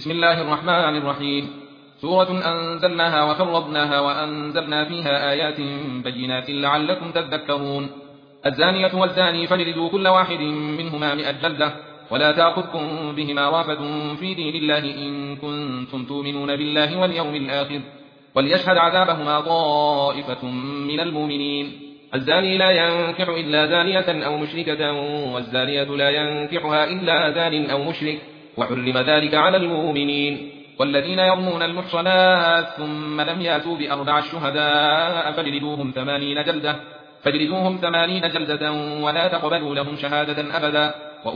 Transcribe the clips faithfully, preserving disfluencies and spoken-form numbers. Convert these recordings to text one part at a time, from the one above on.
بسم الله الرحمن الرحيم. سورة أنزلناها وفرضناها وأنزلنا فيها آيات بينات لعلكم تذكرون. الزانية والزاني فاجلدوا كل واحد منهما مئة جلدة ولا تأخذكم بهما رأفة في دين الله إن كنتم تؤمنون بالله واليوم الآخر وليشهد عذابهما طائفة من المؤمنين. الزاني لا ينكح إلا زانية أو مشركة والزانية لا ينكحها إلا زان أو مشرك وحرم ذلك على المؤمنين. والذين يرمون المحصنات ثم لم يأتوا بأربع شهداء فاجلدوهم ثمانين جلدة فاجلدوهم ثمانين جلدة ولا تقبلوا لهم شهادة أبدا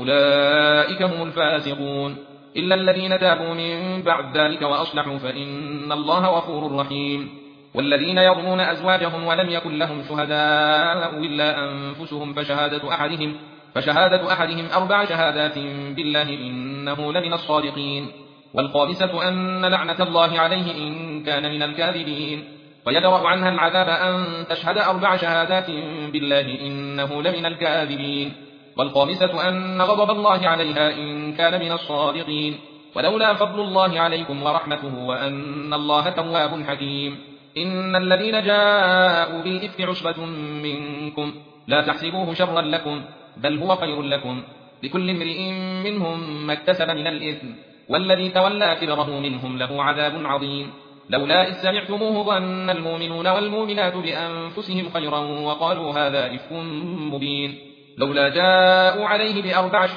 وأولئك هم الفاسقون إلا الذين تابوا من بعد ذلك وأصلحوا فإن الله غفور رحيم. والذين يرمون أزواجهم ولم يكن لهم شهداء إلا أنفسهم فشهادة أحدهم فشهادة أحدهم أربع شهادات بالله إنه لمن الصادقين. والخامسة أن لعنة الله عليه إن كان من الكاذبين ويدرأ عنها العذاب أن تشهد أربع شهادات بالله إنه لمن الكاذبين. والخامسة أن غضب الله عليها إن كان من الصادقين. ولولا فضل الله عليكم ورحمته وأن الله تواب حكيم. إن الذين جاءوا بالإفك عصبة منكم لا تحسبوه شرا لكم بل هو خير لكم لكل امرئ منهم ما اكتسب من الإثم والذي تولى كبره منهم له عذاب عظيم. لولا إذ سمعتموه ظن المؤمنون والمؤمنات بأنفسهم خيرا وقالوا هذا إفك مبين. لولا جاءوا عليه بأربع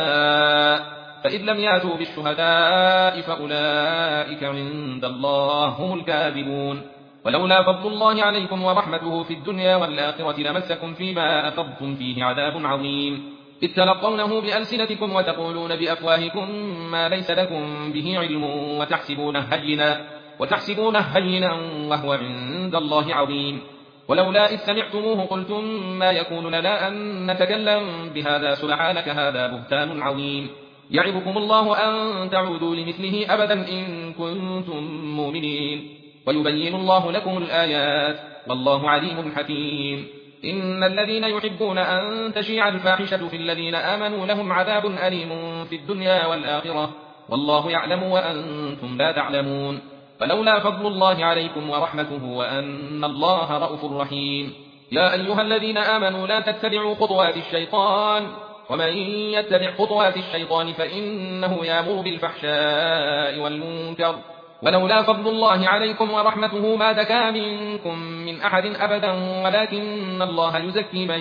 شهداء فإذ لم يأتوا بالشهداء فأولئك عند الله هم الكاذبون. ولولا فضل الله عليكم ورحمته في الدنيا والآخرة لمسكم فيما أفضتم فيه عذاب عظيم إذ تلقونه بألسنتكم وتقولون بأفواهكم ما ليس لكم به علم وتحسبونه هينا وتحسبونه هينا وهو عند الله عظيم. ولولا إذ سمعتموه قلتم ما يكون لنا أن نتكلم بهذا سبحانك هذا بهتان عظيم. يعظكم الله أن تعودوا لمثله أبدا إن كنتم مؤمنين ويبين الله لكم الآيات والله عليم حكيم. إن الذين يحبون أن تشيع الفاحشة في الذين آمنوا لهم عذاب أليم في الدنيا والآخرة والله يعلم وأنتم لا تعلمون. فلولا فضل الله عليكم ورحمته وأن الله رءوف رحيم. يا أيها الذين آمنوا لا تتبعوا خطوات الشيطان ومن يتبع خطوات الشيطان فإنه يأمر بالفحشاء والمنكر ولولا فضل الله عليكم ورحمته ما زكى منكم من أحد أبدا ولكن الله يزكي من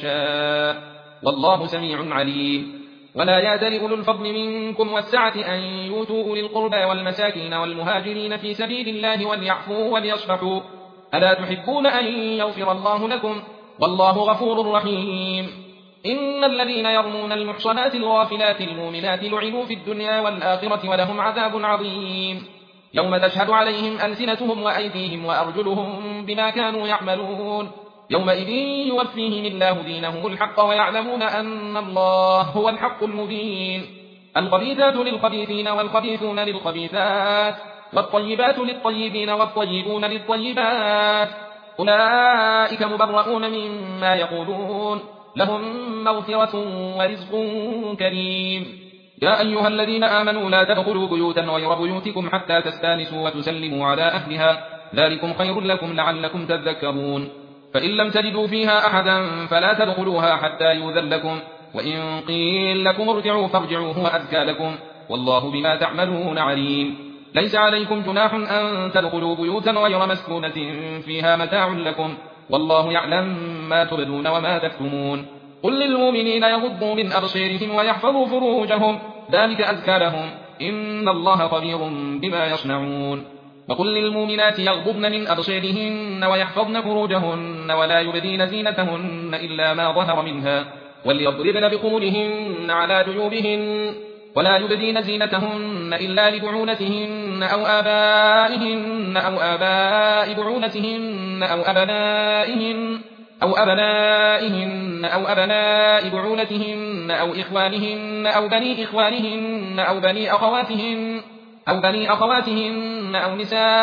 يشاء والله سميع عليم. ولا يأتل أولو الفضل منكم والسعة أن يؤتوا أولي القربى والمساكين والمهاجرين في سبيل الله وليعفوا وليصفحوا ألا تحبون أن يغفر الله لكم والله غفور رحيم. إن الذين يرمون المحصنات الغافلات المؤمنات لعنوا في الدنيا والآخرة ولهم عذاب عظيم يوم تشهد عليهم ألسنتهم وأيديهم وأرجلهم بما كانوا يعملون يومئذ يوفيهم الله دينهم الحق ويعلمون أن الله هو الحق المبين. الخبيثات للخبيثين والخبيثون للخبيثات والطيبات للطيبين والطيبون للطيبات أولئك مبرؤون مما يقولون لهم مغفرة ورزق كريم. يا أيها الذين آمنوا لا تدخلوا بيوتا غير بيوتكم حتى تستانسوا وتسلموا على أهلها ذلكم خير لكم لعلكم تذكرون. فإن لم تجدوا فيها أحدا فلا تدخلوها حتى يؤذن لكم وإن قيل لكم ارجعوا فارجعوا هو أزكى لكم والله بما تعملون عليم. ليس عليكم جناح أن تدخلوا بيوتا غير مسكونة فيها متاع لكم والله يعلم ما تبدون وما تكتمون. قل للمؤمنين يغضوا من أبصارهم ويحفظوا فروجهم ذلك أزكى لهم إن الله خبير بما يصنعون. وقل للمؤمنات يغضضن من أبصارهن ويحفظن فروجهن ولا يبدين زينتهن إلا ما ظهر منها وليضربن بخمرهن على جيوبهن ولا يبدين زينتهن إلا لبعولتهن أو آبائهن أو آباء بعولتهن أو أبنائهن أو أبنائهن أو أبناء بعولتهن أو إخوانهن أو بني إخوانهن أو بني أخواتهن أو بني أخواتهن أو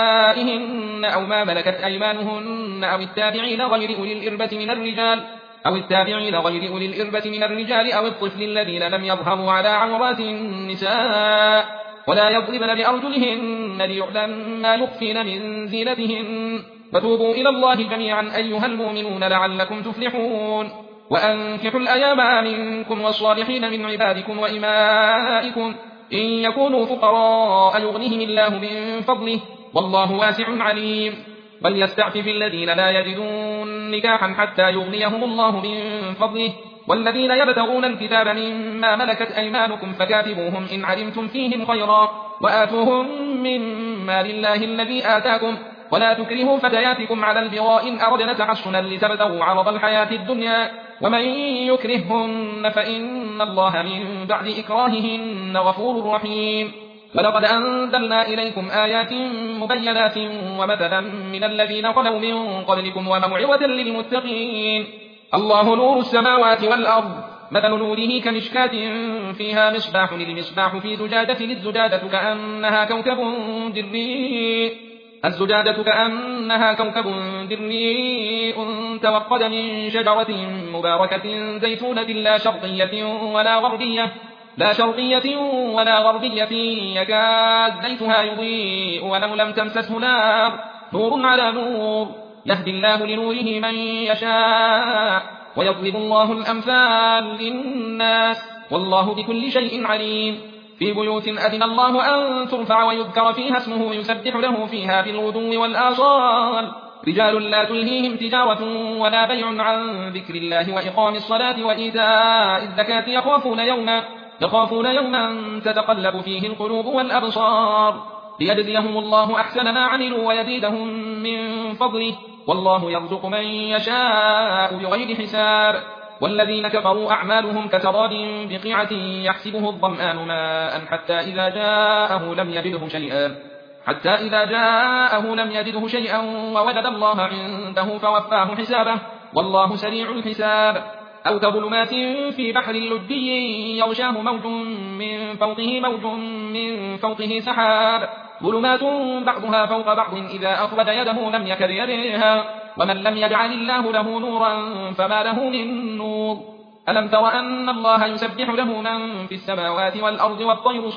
نسائهن أو ما ملكت أيمانهن أو التابعين غير أولي الإربة من الرجال أو التابعين غير أولي الإربة من الرجال أو الطفل الذين لم يظهروا على عورات النساء ولا يضربن بأرجلهن ليعلم ما يخفين من زينتهن فتوبوا إلى الله جميعا أيها المؤمنون لعلكم تفلحون وأنكحوا الأيام منكم والصالحين من عبادكم وإمائكم إن يكونوا فقراء يغنهم الله من فضله والله واسع عليم وليستعفف الذين لا يجدون نكاحا حتى يغنيهم الله من فضله والذين يبتغون الكتاب مما ملكت أيمانكم فكاتبوهم إن علمتم فيهم خيرا وآتوهم مما لله الذي آتاكم ولا تكرهوا فتياتكم على البغاء إن أردنا تحصنا لتبتغوا عرض الحياة الدنيا ومن يكرههن فإن الله من بعد إكراههن غفور رحيم ولقد أنزلنا إليكم آيات مبينات ومثلا من الذين خلوا من قبلكم وموعظة للمتقين الله نور السماوات والأرض مثل نوره كمشكاة فيها مصباح المصباح في زجاجة الزجاجة كأنها كوكب دري الزجاجة كأنها كوكب دري توقد من شجرة مباركة زيتونة لا شرقية ولا غربية لا شرقية ولا غربية يكاد زيتها يضيء ولو لم تمسسه نار نور على نور يهدي الله لنوره من يشاء ويضرب الله الأمثال للناس والله بكل شيء عليم في بيوت أذن الله أن ترفع ويذكر فيها اسمه يسبح له فيها بالغدو والآصال رجال لا تلهيهم تجارة ولا بيع عن ذكر الله وإقام الصلاة وإيتاء الزكاة يخافون يوما يخافون يوما تتقلب فيه القلوب والأبصار ليجزيهم الله أحسن ما عملوا ويزيدهم من فضله والله يرزق من يشاء بغير حساب والذين كفروا أعمالهم كسراب بقيعة يحسبه الظمآن ماء حتى إذا جاءه لم يجده شيئا حتى إذا جاءه لم يجده شيئا ووجد الله عنده فوفاه حسابه والله سريع الحساب أو كظلمات في بحر لجي يغشاه موج من فوقه موج من فوقه سحاب ظلمات بعضها فوق بعض إذا أخرج يده لم يكد يريها ومن لم يجعل الله له نورا فما له من نور ألم تر أن الله يسبح له من في السماوات والأرض والطير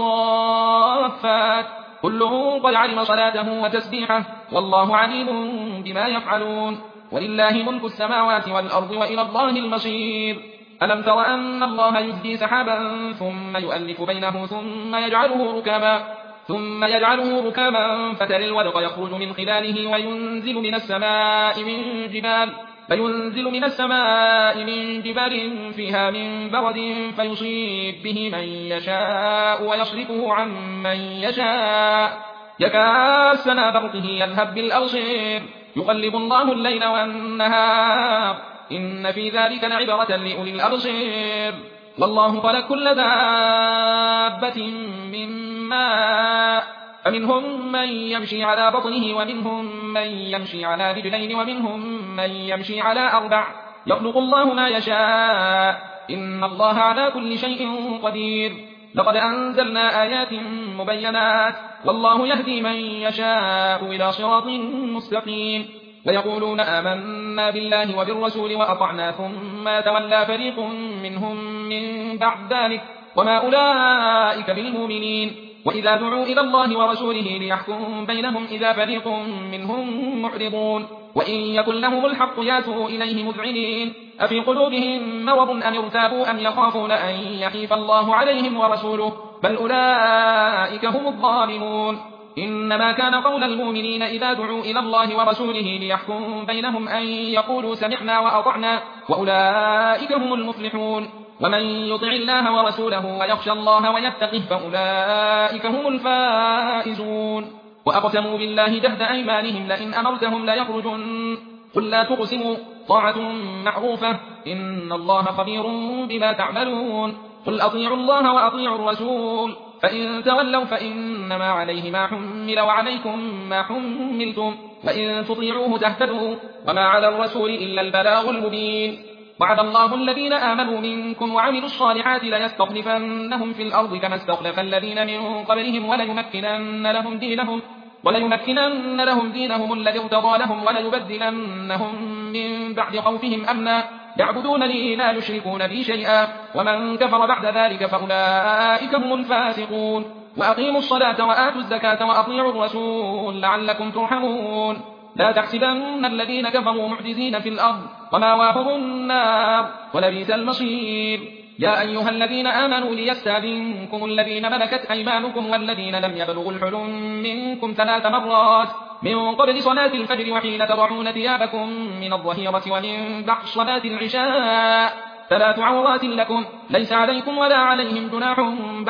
صافات كل قد علم صلاته وتسبيحه والله عليم بما يفعلون ولله ملك السماوات والأرض وإلى الله المصير ألم تر أن الله يزجي سحابا ثم يؤلف بينه ثم يجعله ركاما ثم يجعله ركاما فترى الودق يخرج من خلاله وينزل من السماء من جبال فينزل من السماء من جبال فيها من برد فيصيب به من يشاء ويصرفه عن من يشاء يكاد سنا برقه يذهب بالأبصير يقلب الله الليل والنهار إن في ذلك لعبرة لأولي الأبصير والله خلق كل دابة من ماء فمنهم من يمشي على بطنه ومنهم من يمشي على رجلين ومنهم من يمشي على أربع يخلق الله ما يشاء إن الله على كل شيء قدير لقد أنزلنا آيات مبينات والله يهدي من يشاء إلى صراط مستقيم ويقولون آمنا بالله وبالرسول وأطعنا ثم تولى فريق منهم من بعد ذلك وما أولئك بالمؤمنين وإذا دعوا إلى الله ورسوله ليحكم بينهم إذا فريق منهم معرضون وإن يكن لهم الحق ياتوا إليه مذعنين أفي قلوبهم مرض أم ارتابوا أم يخافون أن يحيف الله عليهم ورسوله بل أولئك هم الظالمون إنما كان قول المؤمنين إذا دعوا إلى الله ورسوله ليحكم بينهم أن يقولوا سمعنا وأطعنا وأولئك هم المفلحون ومن يطع الله ورسوله ويخشى الله ويتقه فأولئك هم الفائزون وأقسموا بالله جهد أيمانهم لئن أمرتهم ليخرجن قل لا تقسموا طاعة معروفة إن الله خبير بما تعملون قل أطيعوا الله وأطيعوا الرسول فإن تولوا فإنما عليه ما حمل وعليكم ما حملتم وإن تطيعوه تهتدوا وما على الرسول إلا البلاغ المبين وعد الله الذين آمنوا منكم وعملوا الصالحات ليستخلفنهم في الأرض كما استخلف الذين من قبلهم وليمكنن لهم دينهم وليمكنن لهم دينهم الذي ارتضى لهم وليبدلنهم من بعد خوفهم أمنا يعبدونني لا يشركون بي شيئا ومن كفر بعد ذلك فأولئك هم الفاسقون وأقيموا الصلاة وآتوا الزكاة وأطيعوا الرسول لعلكم ترحمون لا تحسبن الذين كفروا معجزين في الأرض ومأواهم النار ولبئس المصير يا أيها الذين آمنوا ليستأذنكم الذين ملكت أيمانكم والذين لم يبلغوا الحلم منكم ثلاث مرات من قبل صلاة الفجر وحين تضعون ثيابكم من الظهيرة ومن بعد صلاة العشاء ثلاث عورات لكم ليس عليكم ولا عليهم جناح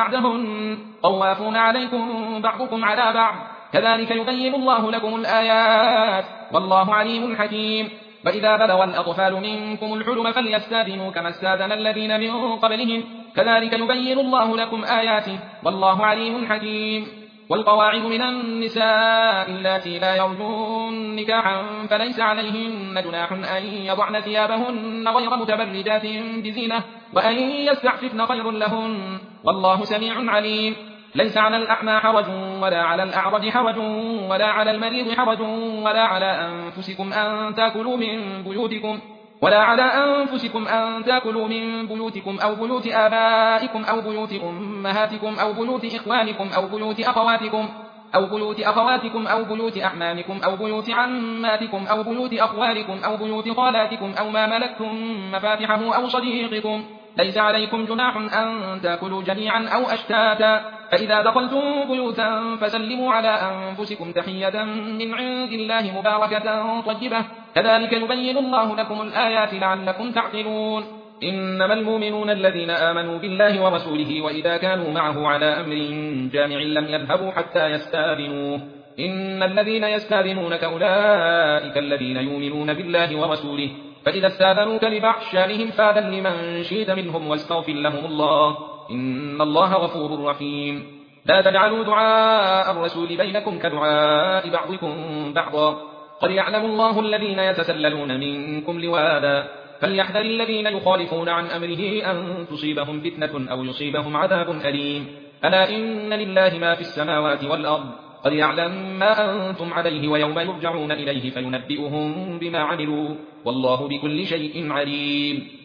بعدهن طوافون عليكم بعضكم على بعض كذلك يبين الله لكم الآيات والله عليم حكيم وإذا بلغ الأطفال منكم الحلم فليستأذنوا كما استأذن الذين من قبلهم كذلك يبين الله لكم آياته والله عليم حكيم والقواعد من النساء اللاتي لا يرجون نكاحا فليس عليهن جناح أن يضعن ثيابهن غير متبرجات بزينة وأن يستعففن خير لهن والله سميع عليم ليس على الأعمى حرج ولا على الأعرج حرج ولا على المريض حرج ولا على أنفسكم أن تأكلوا من بيوتكم ولا على أنفسكم أن تأكلوا من بيوتكم أو بيوت آبائكم أو بيوت أمهاتكم أو بيوت إخوانكم أو بيوت أخواتكم أو بيوت أخواتكم أو بيوت أعمامكم أو بيوت عماتكم أو بيوت أخوالكم أو بيوت خالاتكم أو ما ملكتم مفاتحه أو صديقكم ليس عليكم جناح أن تأكلوا جميعا أو أشتاتا فإذا دخلتم بيوتا فسلموا على أنفسكم تحية من عند الله مباركة طيبة كذلك يبين الله لكم الآيات لعلكم تعقلون إنما المؤمنون الذين آمنوا بالله ورسوله وإذا كانوا معه على أمر جامع لم يذهبوا حتى يستأذنوه إن الذين يستأذنونك أولئك الذين يؤمنون بالله ورسوله فإذا استأذنوك لبعض شأنهم فأذن لمن شئت منهم واستغفر لهم الله إن الله غفور رحيم لا تجعلوا دعاء الرسول بينكم كدعاء بعضكم بعضا قد يعلم الله الذين يتسللون منكم لواذا فليحذر الذين يخالفون عن أمره أن تصيبهم فتنة أو يصيبهم عذاب أليم ألا إن لله ما في السماوات والأرض قد يعلم ما أنتم عليه ويوم يرجعون إليه فينبئهم بما عملوا والله بكل شيء عليم